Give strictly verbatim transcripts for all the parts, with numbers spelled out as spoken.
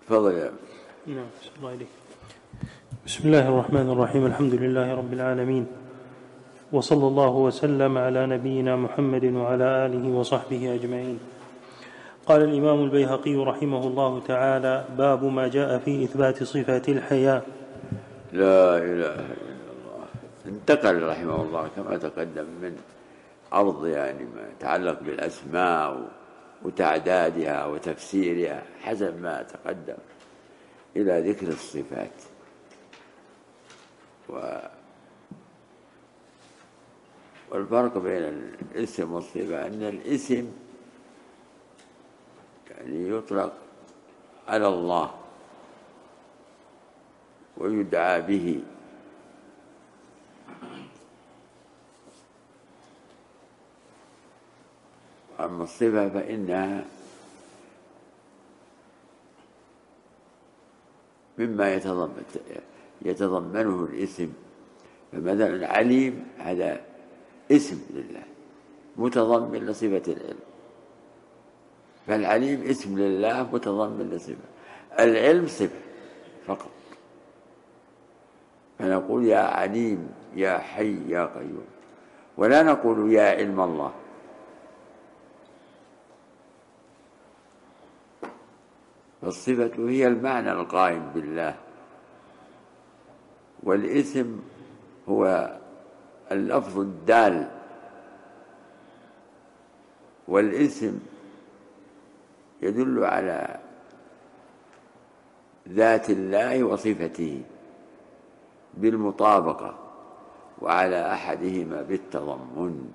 تفضل يا نعم. الله عليك. بسم الله الرحمن الرحيم. الحمد لله رب العالمين، وصلى الله وسلم على نبينا محمد وعلى آله وصحبه أجمعين. قال الإمام البيهقي رحمه الله تعالى: باب ما جاء في إثبات صفات الحياء. لا إله إلا الله. انتقل رحمه الله كما تقدم من عرض يعني ما يتعلق بالأسماء وتعدادها وتفسيرها حسب ما تقدم إلى ذكر الصفات. و والفرق بين الاسم والصفة أن الاسم يعني يطلق على الله ويدعى به، أما الصفة فإنها مما يتضمن يتضمنه الاسم. فمثلا عليم هذا اسم لله متضمن لصفة العلم، فالعليم اسم لله متضمن لصفة العلم صفة فقط. فنقول يا عليم يا حي يا قيوم، ولا نقول يا علم الله. فالصفة هي المعنى القائم بالله، والاسم هو اللفظ الدال، والاسم يدل على ذات الله وصفته بالمطابقة، وعلى أحدهما بالتضمن.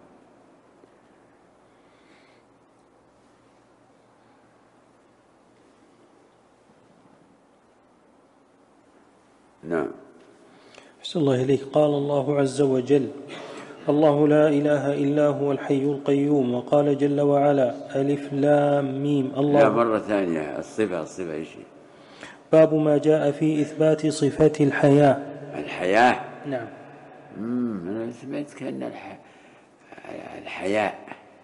نعم. أحسن الله إليك. قال الله عز وجل: الله لا إله إلا هو الحي القيوم. وقال جل وعلا: ألف لام ميم. الله. لا مرة ثانية الصفة الصفة إيش؟ باب ما جاء في إثبات صفة الحياة. الحياة. نعم. امم أنا سمعت كأن الح... الحياء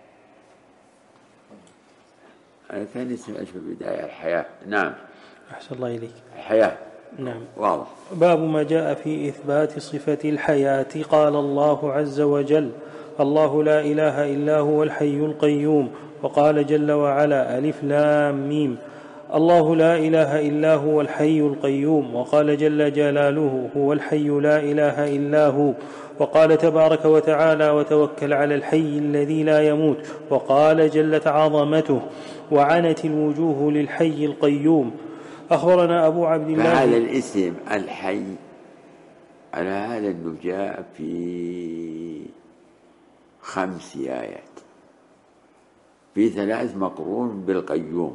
أنا كان سمعت في البداية الحياة. نعم. أحسن الله إليك. الحياة. نعم. واضح. باب ما جاء في إثبات صفة الحياة. قال الله عز وجل: الله لا إله إلا هو الحي القيوم. وقال جل وعلا: ألف لام ميم. الله لا إله إلا هو الحي القيوم. وقال جل جلاله: هو الحي لا إله إلا هو. وقال تبارك وتعالى: وتوكل على الحي الذي لا يموت. وقال جلت عظمته: وعنت الوجوه للحي القيوم. أخبرنا أبو عبد الله. فهذا الاسم الحي على هذا أنه جاء في خمس آيات، في ثلاث مقرون بالقيوم،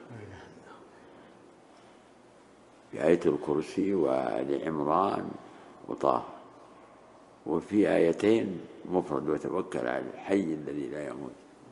في آية الكرسي وآل عمران وطه، وفي آيتين مفرد: وتوكل على الحي الذي لا يموت.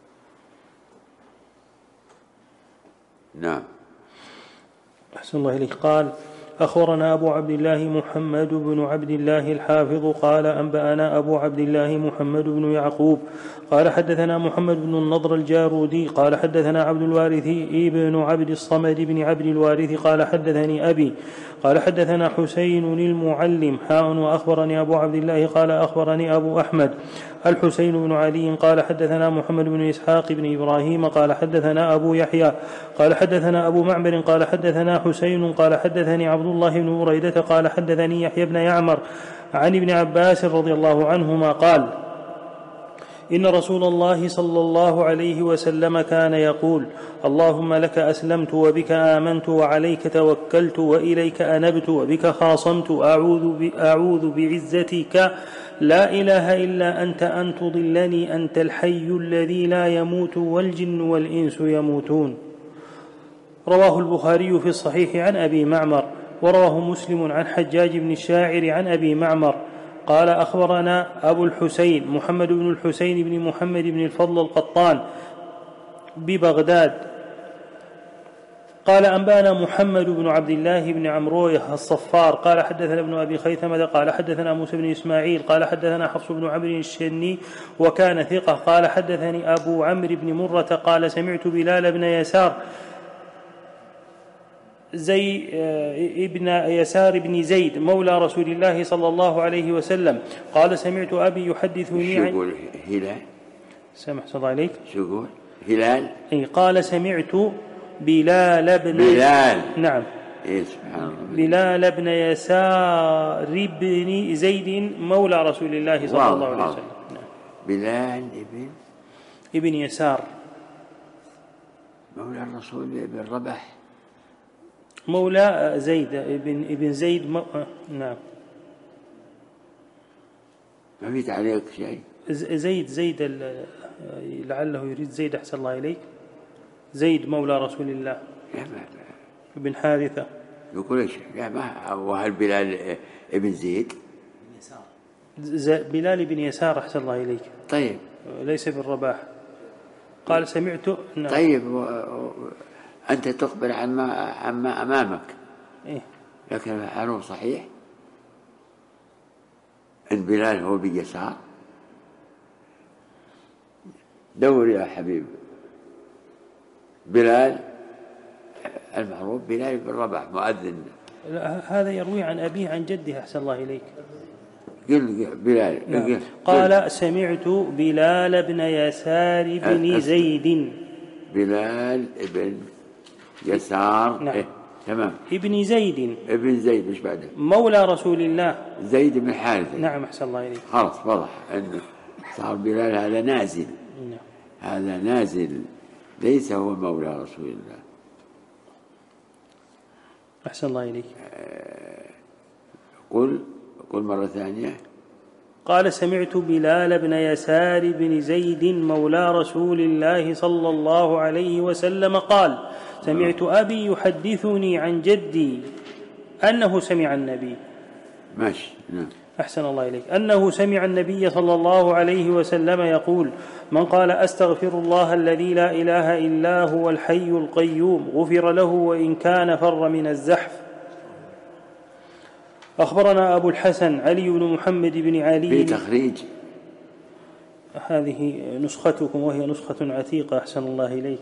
نعم. أحسن الله إليك. قال: أخبرنا أبو عبد الله محمد بن عبد الله الحافظ قال: أنبأنا أبو عبد الله محمد بن يعقوب قال: حدثنا محمد بن النضر الجارودي قال: حدثنا عبد الوارث ابن عبد الصمد بن عبد الوارث قال: حدثني أبي قال: حدثنا حسين المعلم حاء. وأخبرني أبو عبد الله قال: أخبرني أبو أحمد الحسين بن علي قال: حدثنا محمد بن إسحاق بن إبراهيم قال: حدثنا أبو يحيى قال: حدثنا أبو معمر قال: حدثنا حسين قال: حدثني عبد الله بن بريدة قال: حدثني يحيى بن يعمر عن ابن عباس رضي الله عنهما قال: إن رسول الله صلى الله عليه وسلم كان يقول: اللهم لك أسلمت وبك آمنت وعليك توكلت وإليك أنبت وبك خاصمت أعوذ, أعوذ بعزتك لا إله إلا أنت أن تضلني أنت الحي الذي لا يموت والجن والإنس يموتون. رواه البخاري في الصحيح عن أبي معمر، ورواه مسلم عن حجاج بن الشاعر عن أبي معمر قال: أخبرنا أبو الحسين محمد بن الحسين بن محمد بن الفضل القطان ببغداد قال: أنبانا محمد بن عبد الله بن عمرويه الصفار قال: حدثنا ابن أبي خيثمة قال: حدثنا موسى بن إسماعيل قال: حدثنا حفص بن عمرو الشني وكان ثقة قال: حدثني أبو عمرو بن مرة قال: سمعت بلال بن يسار زي ابن يسار بن زيد مولى رسول الله صلى الله عليه وسلم قال سمعت أبي يحدثني عن. شو يقول هلال؟ سامح الله عليك. شو يقول هلال؟ أي قال سمعت بلال بن بلال. نعم. إيه سبحان الله. بلال بن يسار بن زيد مولى رسول الله صلى الله عليه وسلم. نعم. بلال ابن ابن يسار مولى الرسول ابن ربح مولى زيد ابن ابن زيد مو... نعم. ما في تعليق شيء. زيد زيد ال... لعله يريد زيد أحسن الله إليك. زيد مولى رسول الله ابن حارثة. يقول ايش؟ لا ما وهل بلال ابن زيد؟ ز... بلال بن يسار أحسن الله إليك. طيب. ليس بالرباح. قال سمعت. نعم. طيب و... و... أنت تخبر عما عما أمامك. إيه؟ لكن هل هو صحيح أن بلال هو بيسار؟ دور يا حبيب. بلال المعروف بلال بن رباح مؤذن. هذا يروي عن أبيه عن جده أحسن الله إليك. قل بلال. نعم. قال سمعت بلال بن يسار بن زيد. بلال ابن يسار. نعم. إيه؟ تمام. ابن زيد. ابن زيد مش بعده. مولى رسول الله. زيد بن حارثة. نعم أحسن الله إليك. خلاص واضح أنه صار بلال هذا نازل. نعم. هذا نازل ليس هو مولى رسول الله. أحسن الله إليك. قل قل مرة ثانية. قال سمعت بلال بن يسار بن زيد مولى رسول الله صلى الله عليه وسلم قال سمعت أبي يحدثني عن جدي أنه سمع النبي. ماشي. نعم. أحسن الله إليك. أنه سمع النبي صلى الله عليه وسلم يقول من قال أستغفر الله الذي لا إله إلا هو الحي القيوم غفر له وإن كان فر من الزحف. أخبرنا أبو الحسن علي بن محمد بن علي. في تخريج. هذه نسختكم وهي نسخة عتيقة أحسن الله إليك.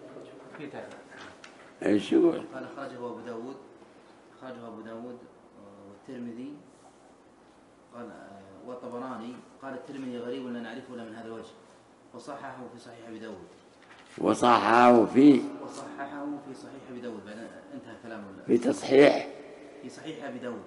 ايش يقول؟ قال أخرجه أبو داود أخرجه أبو داود والترمذي قال والطبراني. قال الترمذي غريب لا نعرفه إلا من هذا الوجه وصححه في صحيح أبي داود. وصححه في وصححه في صحيح أبي داود. بعد انتهى كلامه في تصحيح في صحيح أبي داود.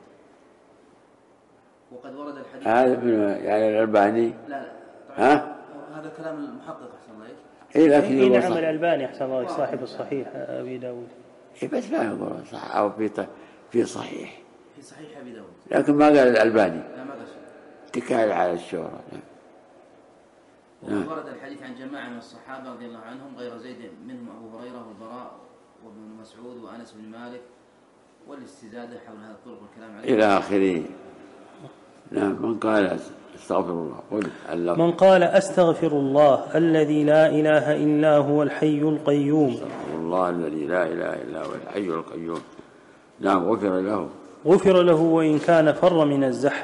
وقد ورد الحديث هذا من يعني الألباني. لا لا ها هذا كلام المحقق أحسن الله. إيه لكن إيه نعم الألباني أحسن الله صاحب الصحيح أبي داود. إيه بس ما يقول صح أو في في صحيح في صحيح أبي داود لكن ما قال الألباني. لا ما قال. تكال على الشهرة. وقد ورد الحديث عن جماعة من الصحابة رضي الله عنهم غير زيد منهم أبو هريرة والبراء وابن مسعود وأنس بن مالك والاستزادة حول هذا الطرق والكلام عليه إلى آخره. نعم. من قال استغفر الله قل الله. من قال أستغفر الله الذي لا إله إلا هو الحي القيوم. استغفر الله الذي لا إله إلا هو الحي القيوم. نعم غفر له. غفر له وإن كان فر من الزحف.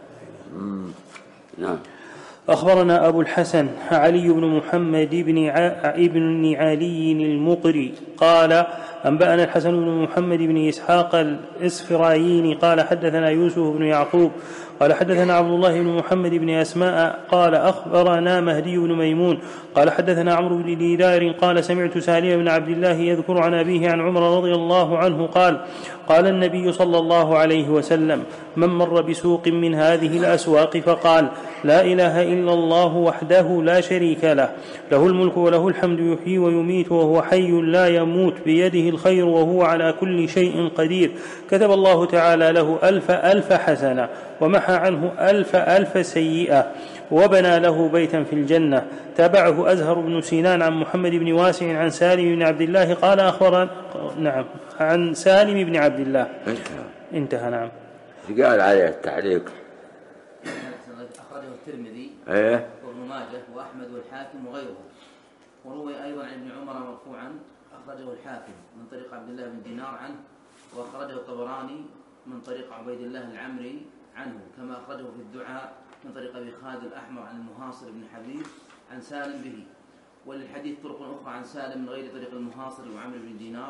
نعم. أخبرنا أبو الحسن علي بن محمد بن ابن علي المقري قال أنبأنا الحسن بن محمد بن إسحاق الإسفرايني قال حدثنا يوسف بن يعقوب قال حدثنا عبد الله بن محمد بن أسماء قال أخبرنا مهدي بن ميمون قال حدثنا عمرو بن دينار قال سمعت سالم بن عبد الله يذكر عن أبيه عن عمر رضي الله عنه قال قال النبي صلى الله عليه وسلم من مر بسوق من هذه الأسواق فقال لا إله إلا الله وحده لا شريك له له الملك وله الحمد يحيي ويميت وهو حي لا يموت بيده الخير وهو على كل شيء قدير كتب الله تعالى له ألف ألف حسنة ومحى عنه ألف ألف سيئة وبنى له بيتا في الجنة. تابعه أزهر بن سينان عن محمد بن واسع عن سالم بن عبد الله قال أخبر نعم عن سالم بن عبد الله انتهى. انتهى. نعم. قال عليه التعليق. أخرجه الترمذي ايه وابن ماجه وأحمد والحاكم وغيره. وروي أيضا عن ابن عمر مرفوعا أخرجه الحاكم من طريق عبد الله بن دينار عنه وأخرجه الطبراني من طريق عبيد الله العمري عنه كما أخرجه في الدعاء من طريق أبي خالد الأحمر عن المهاصر بن حبيب عن سالم به. وللحديث طرق أخرى عن سالم من غير طريق المهاصر وعمرو بن دينار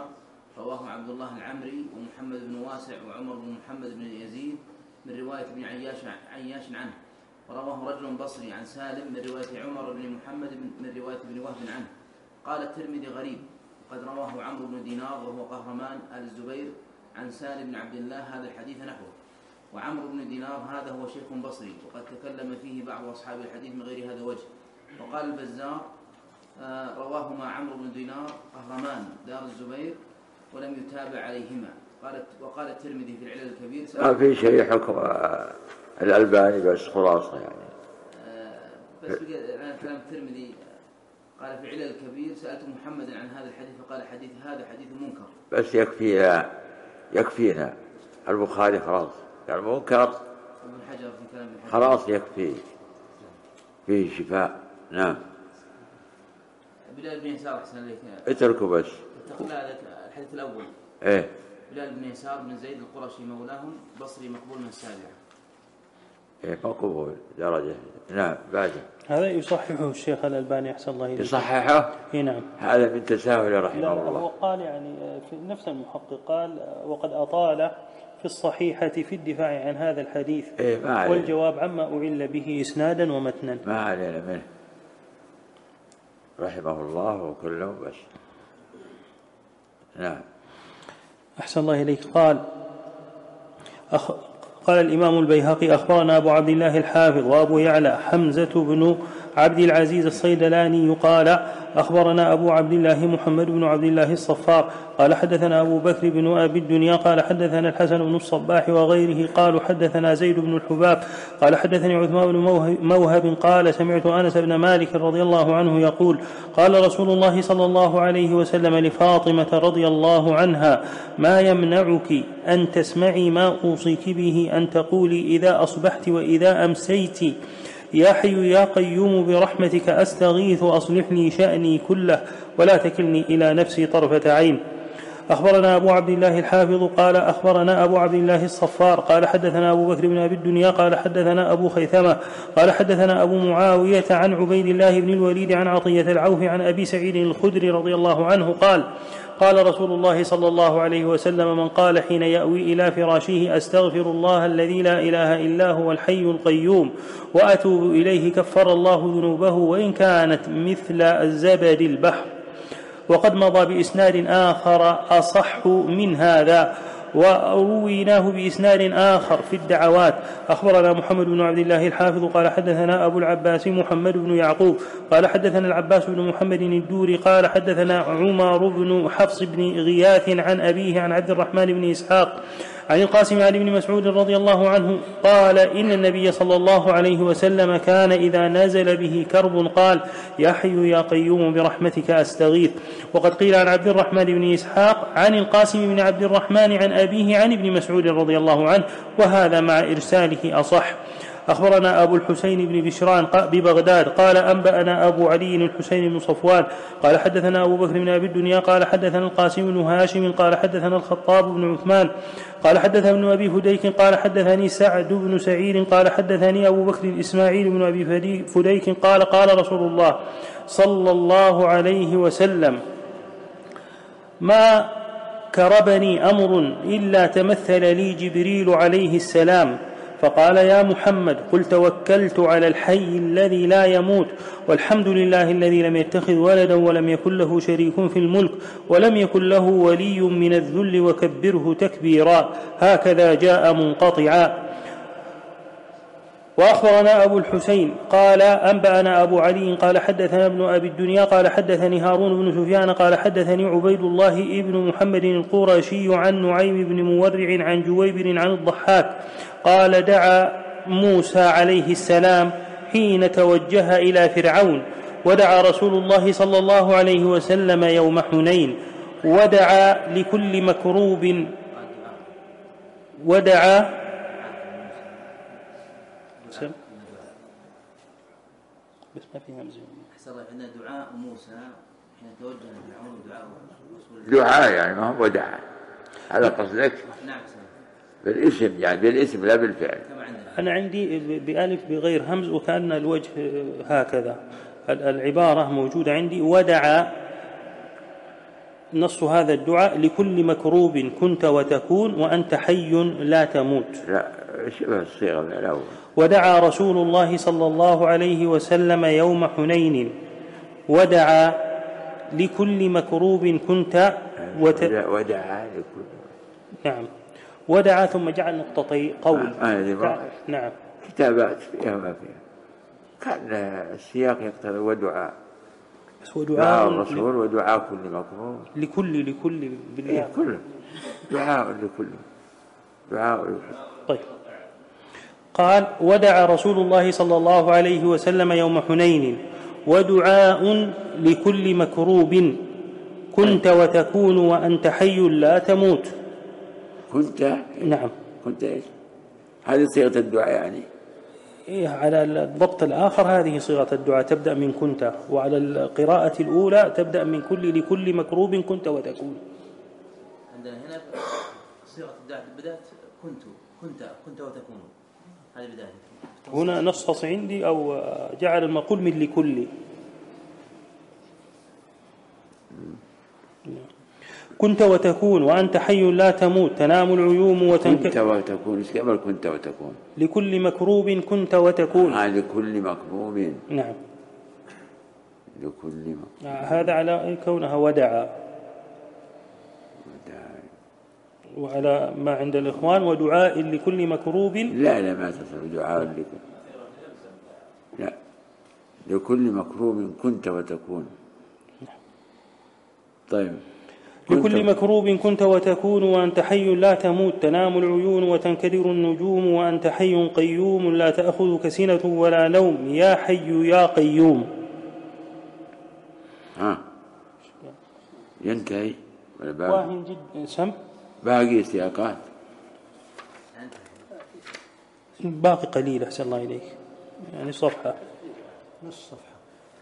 رواه عبد الله العمري ومحمد بن واسع وعمر بن محمد بن يزيد من رواية ابن عياش عياش عنه، ورواه رجل بصري عن سالم من رواية عمر بن محمد من رواية ابن وهب عنه. قال الترمذي غريب، وقد رواه عمرو بن دينار وهو قهرمان آل الزبير عن سالم بن عبد الله هذا الحديث نحوه. وعمرو بن دينار هذا هو شيخ بصري، وقد تكلم فيه بعض أصحاب الحديث من غير هذا وجه. وقال البزار آه رواهما عمرو بن دينار قهرمان دار الزبير ولم يتابع عليهما. قالت وقال الترمذي في العلل الكبير ما في شيء حكم الألباني بس خلاصة يعني آه بس الآن كلام الترمذي قال في العلل الكبير سألت محمدا عن هذا الحديث فقال حديث هذا حديث منكر. بس يكفينا يكفينا البخاري خلاص يعني منكر ابن حجر في كلام خلاص يكفي فيه شفاء. نعم. بلال بن يسار أحسن لك اتركوا بس تقول هذا الحديث الأول. ايه بلال بن يسار بن زيد القرشي مولاهم بصري مقبول من السابعة. ايه مقبول درجة. نعم. بعد هذا يصححه الشيخ الألباني أحسن الله إليك. يصححه؟ اي نعم. هذا من تساهل رحمه لا الله. هو قال يعني في نفس المحقق قال وقد أطال في الصحيحة في الدفاع عن هذا الحديث. إيه ما والجواب عما أعل به إسنادا ومتنا. ما علينا منه رحمه الله وكله بس. نعم. أحسن الله إليك. قال أخ... قال الإمام البيهقي أخبرنا أبو عبد الله الحافظ وأبو يعلى حمزة بن عبد العزيز الصيدلاني قال أخبرنا أبو عبد الله محمد بن عبد الله الصفار قال حدثنا أبو بكر بن أبي الدنيا قال حدثنا الحسن بن الصباح وغيره قالوا حدثنا زيد بن الحباب قال حدثني عثمان بن موهب قال سمعت أنس بن مالك رضي الله عنه يقول قال رسول الله صلى الله عليه وسلم لفاطمة رضي الله عنها ما يمنعك أن تسمعي ما أوصيك به أن تقولي إذا أصبحت وإذا أمسيت يا حي يا قيوم برحمتك أستغيث أصلح لي شأني كله ولا تكلني إلى نفسي طرفة عين. أخبرنا أبو عبد الله الحافظ قال أخبرنا أبو عبد الله الصفار قال حدثنا أبو بكر بن أبي الدنيا قال حدثنا أبو خيثمة قال حدثنا أبو معاوية عن عبيد الله بن الوليد عن عطية العوف عن أبي سعيد الخدري رضي الله عنه قال قال رسول الله صلى الله عليه وسلم من قال حين يأوي إلى فراشه أستغفر الله الذي لا إله إلا هو الحي القيوم وأتوب إليه كفر الله ذنوبه وإن كانت مثل الزبد البحر. وقد مضى بإسناد آخر أصح من هذا ورويناه بإسناد آخر في الدعوات. أخبرنا محمد بن عبد الله الحافظ قال حدثنا أبو العباس محمد بن يعقوب قال حدثنا العباس بن محمد الدوري قال حدثنا عمر بن حفص بن غياث عن أبيه عن عبد الرحمن بن إسحاق عن القاسم عن ابن مسعود رضي الله عنه قال إن النبي صلى الله عليه وسلم كان إذا نزل به كرب قال يا حي يا قيوم برحمتك أستغيث. وقد قيل عن عبد الرحمن بن إسحاق عن القاسم بن عبد الرحمن عن أبيه عن ابن مسعود رضي الله عنه وهذا مع إرساله أصح. أخبرنا أبو الحسين بن بشران ببغداد قال أنبأنا أبو علي الحسين بن صفوان قال حدثنا أبو بكر بن أبي الدنيا قال حدثنا القاسم بن هاشم قال حدثنا الخطاب بن عثمان قال حدثنا ابن أبي فديك قال حدثني سعد بن سعيد قال حدثني أبو بكر إسماعيل بن أبي فديك قال قال رسول الله صلى الله عليه وسلم ما كربني أمر إلا تمثل لي جبريل عليه السلام فقال يا محمد قل توكلت على الحي الذي لا يموت والحمد لله الذي لم يتخذ ولدا ولم يكن له شريك في الملك ولم يكن له ولي من الذل وكبره تكبيرا هكذا جاء منقطعا. وأخبرنا أبو الحسين قال أنبأنا أبو علي قال حدثنا ابن أبي الدنيا قال حدثني هارون بن سفيان قال حدثني عبيد الله ابن محمد القرشي عن نعيم بن مورع عن جويبر عن الضحاك قال دعا موسى عليه السلام حين توجه إلى فرعون ودعا رسول الله صلى الله عليه وسلم يوم حنين ودعا لكل مكروب ودعا بس ما في همزة. أحسن الله عندنا دعاء موسى حين توجه لفرعون دعاء دعاء يعني ما هو دعاء هذا قصدك؟ نعم بالاسم يعني بالاسم لا بالفعل. أنا عندي بألف بغير همز وكأن الوجه هكذا العبارة موجودة عندي ودعا نص هذا الدعاء: لكل مكروب كنت وتكون وأنت حي لا تموت. لا، شبه الصيغة الأول. ودعا رسول الله صلى الله عليه وسلم يوم حنين ودعا لكل مكروب كنت وت... ودعا لكل نعم ودعا ثم جعل نقطتي قول. آه نعم كتابات فيها ما فيها، كان السياق يقتضي ودعاء دعاء الرسول ودعاء كل مكروب لكل لكل بالله كله دعاء لكل دعاء لكل. طيب. قال: ودعا رسول الله صلى الله عليه وسلم يوم حنين ودعاء لكل مكروب كنت وتكون وأنت حي لا تموت. كنت نعم كنت إيش؟ هذه صيغة الدعاء يعني إيه، على الضبط الآخر هذه صيغة الدعاء تبدأ من كنت، وعلى القراءة الأولى تبدأ من كل لكل مكروب كنت وتكون. عندنا هنا صيغة الدعاء بدأت كنت كنت كنت وتكون، هذه بداية. هنا نصص عندي أو جعل المقول من لكل. كنت وتكون وأنت حي لا تموت تنام العيوم وتنك كنت وتكون إيش قبل كنت وتكون؟ لكل مكروب كنت وتكون. آه لكل مكروب. نعم لكل مكروب. آه هذا على كونها ودعا وعلى ما عند الإخوان ودعاء لكل مكروب. لا لا ما تصل دعاء لكل لا لكل مكروب كنت وتكون. طيب. لكل مكروب كنت وتكون وأنت حي لا تموت تنام العيون وتنكدر النجوم وأنت حي قيوم لا تأخذك سنة ولا نوم يا حي يا قيوم. ها ينتهي ولا باقي؟ واهن جدا سم باقي سياقات باقي قليل. أحسن الله إليك، يعني صفحة نص صفحة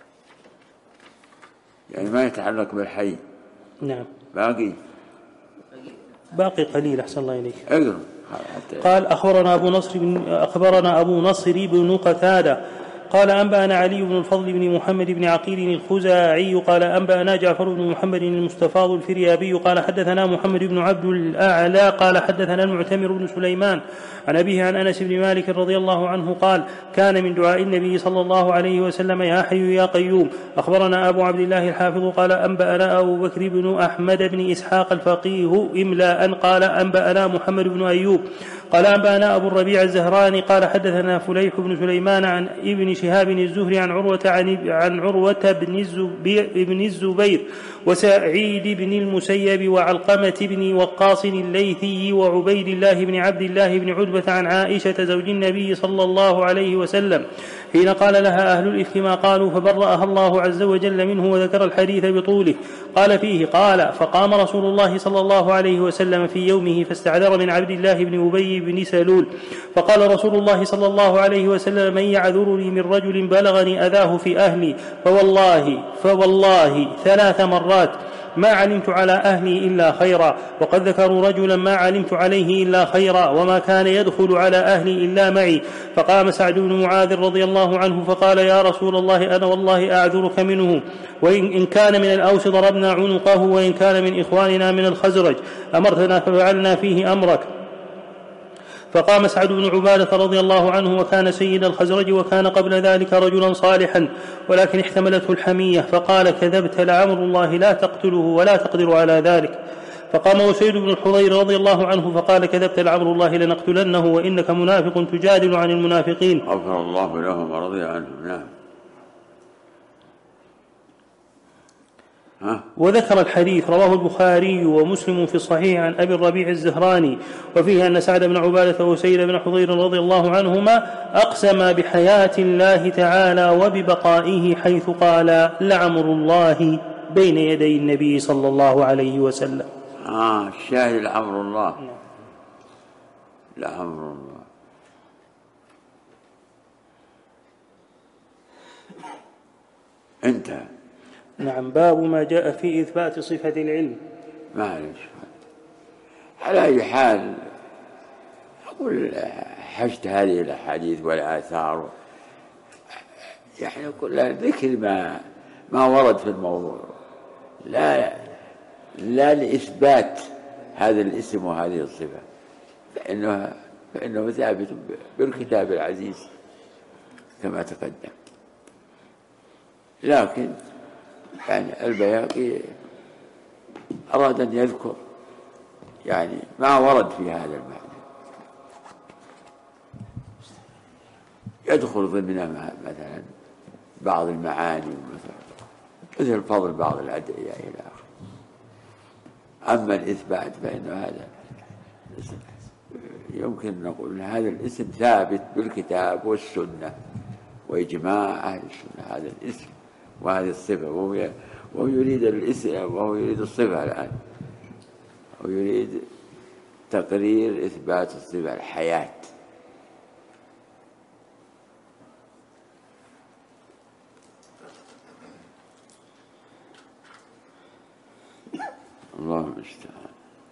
يعني ما يتعلق بالحي. نعم باقي باقي قليل. أحسن الله إليك. اقرأ. قال: أخبرنا أبو نصر بن أخبرنا أبو نصر بن قتادة قال: أنبأنا علي بن الفضل بن محمد بن عقيل الخزاعي قال: أنبأنا جعفر بن محمد المستفاض الفريابي قال: حدثنا محمد بن عبد الأعلى قال: حدثنا المعتمر بن سليمان عن أبيه عن أنس بن مالك رضي الله عنه قال: كان من دعاء النبي صلى الله عليه وسلم يا حي يا قيوم. أخبرنا أبو عبد الله الحافظ قال: أنبأنا أبو بكر بن أحمد بن إسحاق الفقيه إملاء قال: أنبأنا محمد بن أيوب قال: أنبأنا أبو الربيع الزهراني قال: حدثنا فليح بن سليمان عن ابن شهاب الزهري عن عروة عن, عن عروة بن الزبير وسعيد بن المسيب وعلقمة بن وقاص الليثي وعبيد الله بن عبد الله بن عتبة عن عائشة زوج النبي صلى الله عليه وسلم حين قال لها أهل الإفك ما قالوا فبرأها الله عز وجل منه وذكر الحديث بطوله. قال فيه: قال: فقام رسول الله صلى الله عليه وسلم في يومه فاستعذر من عبد الله بن أبي بن سلول فقال رسول الله صلى الله عليه وسلم: من يعذرني من رجل بلغني أذاه في أهلي فوالله فوالله ثلاث مرات ما علمت على أهلي إلا خيرا. وقد ذكروا رجلا ما علمت عليه إلا خيرا وما كان يدخل على أهلي إلا معي. فقام سعد بن معاذ رضي الله عنه فقال: يا رسول الله أنا والله أعذرك منه، وإن كان من الأوس ضربنا عنقه وإن كان من إخواننا من الخزرج أمرتنا ففعلنا فيه أمرك. فقام سعد بن عبادة رضي الله عنه وكان سيد الخزرج وكان قبل ذلك رجلا صالحا ولكن احتملته الحمية فقال: كذبت لعمر الله لا تقتله ولا تقدر على ذلك. فقام وسيد بن الحضير رضي الله عنه فقال: كذبت لعمر الله لنقتلنه وإنك منافق تجادل عن المنافقين. غفر الله لهم ورضي عنهم. نعم. وذكر الحديث رواه البخاري ومسلم في الصحيح عن أبي الربيع الزهراني وفيه أن سعد بن عبادة وسيد بن حضير رضي الله عنهما أقسما بحياة الله تعالى وببقائه حيث قال: لعمر الله بين يدي النبي صلى الله عليه وسلم. آه الشاهد لعمر الله. لعمر الله. انتهى. نعم. باب ما جاء في إثبات صفة العلم. معلش على أي حال أقول حشت هذه الأحاديث والآثار يعني كلها ذكر ما ما ورد في الموضوع، لا لا لإثبات هذا الاسم وهذه الصفة، فإنه فإنه ثابت بالكتاب العزيز كما تقدم. لكن يعني البيهقي أراد أن يذكر يعني ما ورد في هذا المعنى، يدخل ضمن مثلا بعض المعاني مثل فضل بعض الأدعية إلى آخره. أما الإثبات فإن هذا يمكن نقول أن هذا الاسم ثابت بالكتاب والسنة وإجماع أهل السنة، هذا الاسم وهذه الصفة، وهو وهو يريد الاسم وهو يريد الصفة الآن، ويريد تقرير إثبات الصفة الحياة